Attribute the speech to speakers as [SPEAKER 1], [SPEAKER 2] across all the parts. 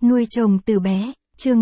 [SPEAKER 1] Nuôi chồng từ bé, chương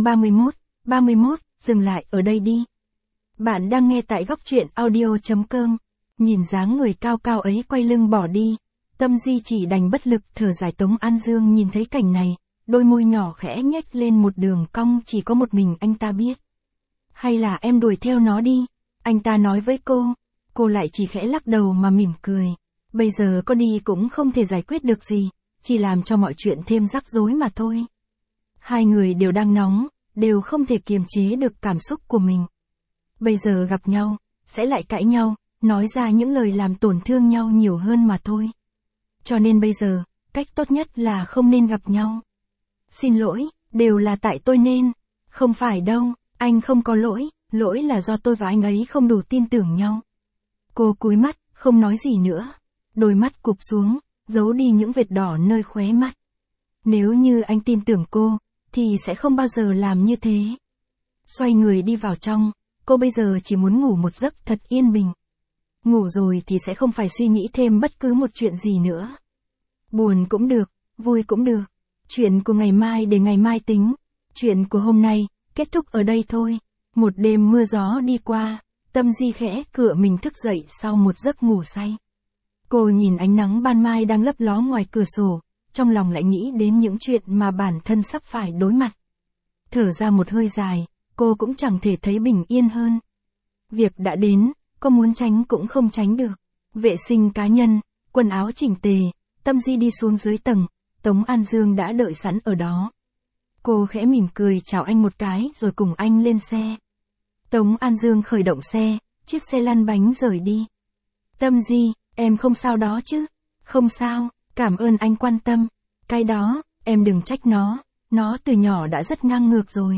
[SPEAKER 1] 31, dừng lại ở đây đi. Bạn đang nghe tại góc truyện audio.com. Nhìn dáng người cao cao ấy quay lưng bỏ đi, Tâm Di chỉ đành bất lực thở dài. Tống An Dương nhìn thấy cảnh này, đôi môi nhỏ khẽ nhếch lên một đường cong chỉ có một mình anh ta biết. Hay là em đuổi theo nó đi, anh ta nói với cô lại chỉ khẽ lắc đầu mà mỉm cười. Bây giờ có đi cũng không thể giải quyết được gì, chỉ làm cho mọi chuyện thêm rắc rối mà thôi. Hai người đều đang nóng, đều không thể kiềm chế được cảm xúc của mình. Bây giờ gặp nhau, sẽ lại cãi nhau, nói ra những lời làm tổn thương nhau nhiều hơn mà thôi. Cho nên bây giờ, cách tốt nhất là không nên gặp nhau. Xin lỗi, đều là tại tôi nên. Không phải đâu, anh không có lỗi, lỗi là do tôi và anh ấy không đủ tin tưởng nhau. Cô cúi mắt, không nói gì nữa. Đôi mắt cụp xuống, giấu đi những vệt đỏ nơi khóe mắt. Nếu như anh tin tưởng cô, thì sẽ không bao giờ làm như thế. Xoay người đi vào trong, cô bây giờ chỉ muốn ngủ một giấc thật yên bình. Ngủ rồi thì sẽ không phải suy nghĩ thêm bất cứ một chuyện gì nữa. Buồn cũng được, vui cũng được. Chuyện của ngày mai để ngày mai tính. Chuyện của hôm nay, kết thúc ở đây thôi. Một đêm mưa gió đi qua, Tâm Di khẽ cựa mình thức dậy sau một giấc ngủ say. Cô nhìn ánh nắng ban mai đang lấp ló ngoài cửa sổ, trong lòng lại nghĩ đến những chuyện mà bản thân sắp phải đối mặt. Thở ra một hơi dài, cô cũng chẳng thể thấy bình yên hơn. Việc đã đến, có muốn tránh cũng không tránh được. Vệ sinh cá nhân, quần áo chỉnh tề, Tâm Di đi xuống dưới tầng, Tống An Dương đã đợi sẵn ở đó. Cô khẽ mỉm cười chào anh một cái rồi cùng anh lên xe. Tống An Dương khởi động xe, chiếc xe lăn bánh rời đi. Tâm Di, em không sao đó chứ? Không sao, cảm ơn anh quan tâm. Cái đó, em đừng trách nó từ nhỏ đã rất ngang ngược rồi.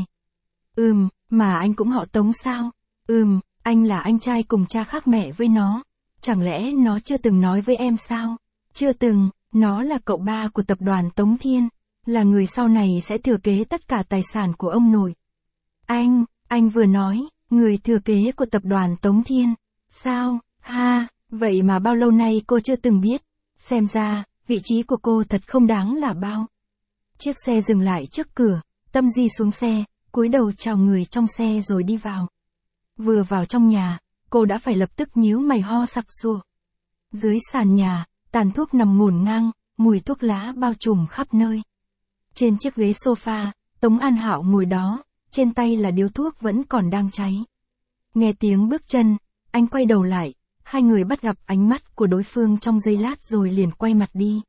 [SPEAKER 1] Mà anh cũng họ Tống sao? Anh là anh trai cùng cha khác mẹ với nó. Chẳng lẽ nó chưa từng nói với em sao? Chưa từng, nó là cậu ba của tập đoàn Tống Thiên, là người sau này sẽ thừa kế tất cả tài sản của ông nội. Anh vừa nói, người thừa kế của tập đoàn Tống Thiên. Sao, vậy mà bao lâu nay cô chưa từng biết. Xem ra, vị trí của cô thật không đáng là bao. Chiếc xe dừng lại trước cửa, Tâm Di xuống xe, cúi đầu chào người trong xe rồi đi vào. Vừa vào trong nhà, cô đã phải lập tức nhíu mày ho sặc sụa. Dưới sàn nhà, tàn thuốc nằm ngổn ngang, mùi thuốc lá bao trùm khắp nơi. Trên chiếc ghế sofa, Tống An Hạo ngồi đó, trên tay là điếu thuốc vẫn còn đang cháy. Nghe tiếng bước chân, anh quay đầu lại, hai người bắt gặp ánh mắt của đối phương trong giây lát rồi liền quay mặt đi.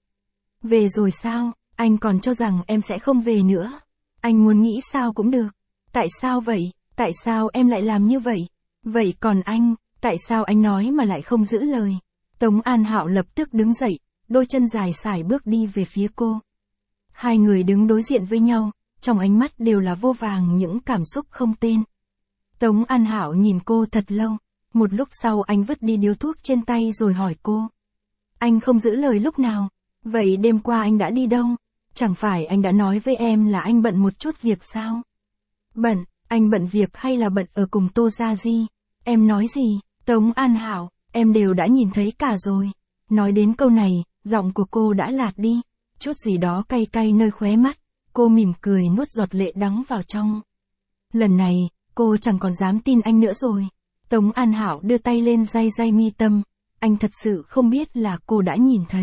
[SPEAKER 1] Về rồi sao? Anh còn cho rằng em sẽ không về nữa. Anh muốn nghĩ sao cũng được. Tại sao vậy? Tại sao em lại làm như vậy? Vậy còn anh, tại sao anh nói mà lại không giữ lời? Tống An Hạo lập tức đứng dậy, đôi chân dài sải bước đi về phía cô. Hai người đứng đối diện với nhau, trong ánh mắt đều là vô vàng những cảm xúc không tên. Tống An Hạo nhìn cô thật lâu, một lúc sau anh vứt đi điếu thuốc trên tay rồi hỏi cô. Anh không giữ lời lúc nào? Vậy đêm qua anh đã đi đâu? Chẳng phải anh đã nói với em là anh bận một chút việc sao? Bận, anh bận việc hay là bận ở cùng Tô Gia Di? Em nói gì? Tống An Hạo, em đều đã nhìn thấy cả rồi. Nói đến câu này, giọng của cô đã lạt đi, chút gì đó cay cay nơi khóe mắt, cô mỉm cười nuốt giọt lệ đắng vào trong. Lần này, cô chẳng còn dám tin anh nữa rồi. Tống An Hạo đưa tay lên day mi tâm, anh thật sự không biết là cô đã nhìn thấy.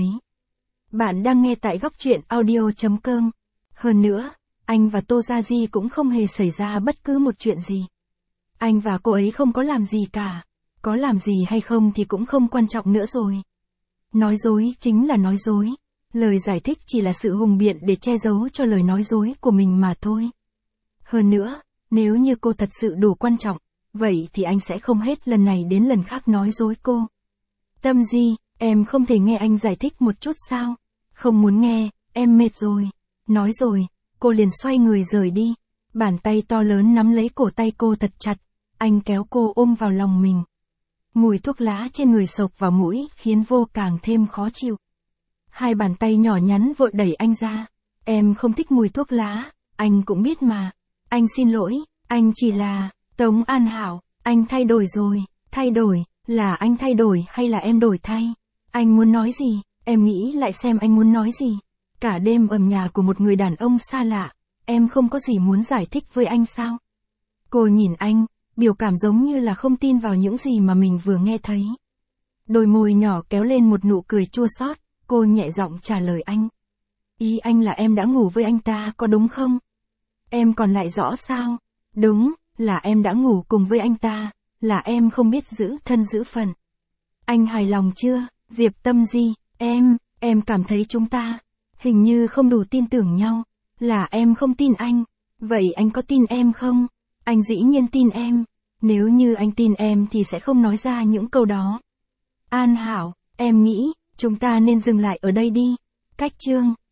[SPEAKER 1] Bạn đang nghe tại góc truyện audio.com. Hơn nữa, anh và Tô Gia Di cũng không hề xảy ra bất cứ một chuyện gì. Anh và cô ấy không có làm gì cả. Có làm gì hay không thì cũng không quan trọng nữa rồi. Nói dối chính là nói dối. Lời giải thích chỉ là sự hùng biện để che giấu cho lời nói dối của mình mà thôi. Hơn nữa, nếu như cô thật sự đủ quan trọng, vậy thì anh sẽ không hết lần này đến lần khác nói dối cô. Tâm Di, em không thể nghe anh giải thích một chút sao? Không muốn nghe, em mệt rồi. Nói rồi, cô liền xoay người rời đi. Bàn tay to lớn nắm lấy cổ tay cô thật chặt. Anh kéo cô ôm vào lòng mình. Mùi thuốc lá trên người xộc vào mũi khiến vô càng thêm khó chịu. Hai bàn tay nhỏ nhắn vội đẩy anh ra. Em không thích mùi thuốc lá, anh cũng biết mà. Anh xin lỗi, anh chỉ là... Tống An Hạo, anh thay đổi rồi. Thay đổi, là anh thay đổi hay là em đổi thay? Anh muốn nói gì? Em nghĩ lại xem anh muốn nói gì. Cả đêm ở nhà của một người đàn ông xa lạ, em không có gì muốn giải thích với anh sao? Cô nhìn anh, biểu cảm giống như là không tin vào những gì mà mình vừa nghe thấy. Đôi môi nhỏ kéo lên một nụ cười chua xót, cô nhẹ giọng trả lời anh. Ý anh là em đã ngủ với anh ta có đúng không? Em còn lại rõ sao? Đúng, là em đã ngủ cùng với anh ta, là em không biết giữ thân giữ phận. Anh hài lòng chưa, Diệp Tâm Di? Em cảm thấy chúng ta hình như không đủ tin tưởng nhau. Là em không tin anh. Vậy anh có tin em không? Anh dĩ nhiên tin em. Nếu như anh tin em thì sẽ không nói ra những câu đó. An Hảo, em nghĩ chúng ta nên dừng lại ở đây đi. Cách chương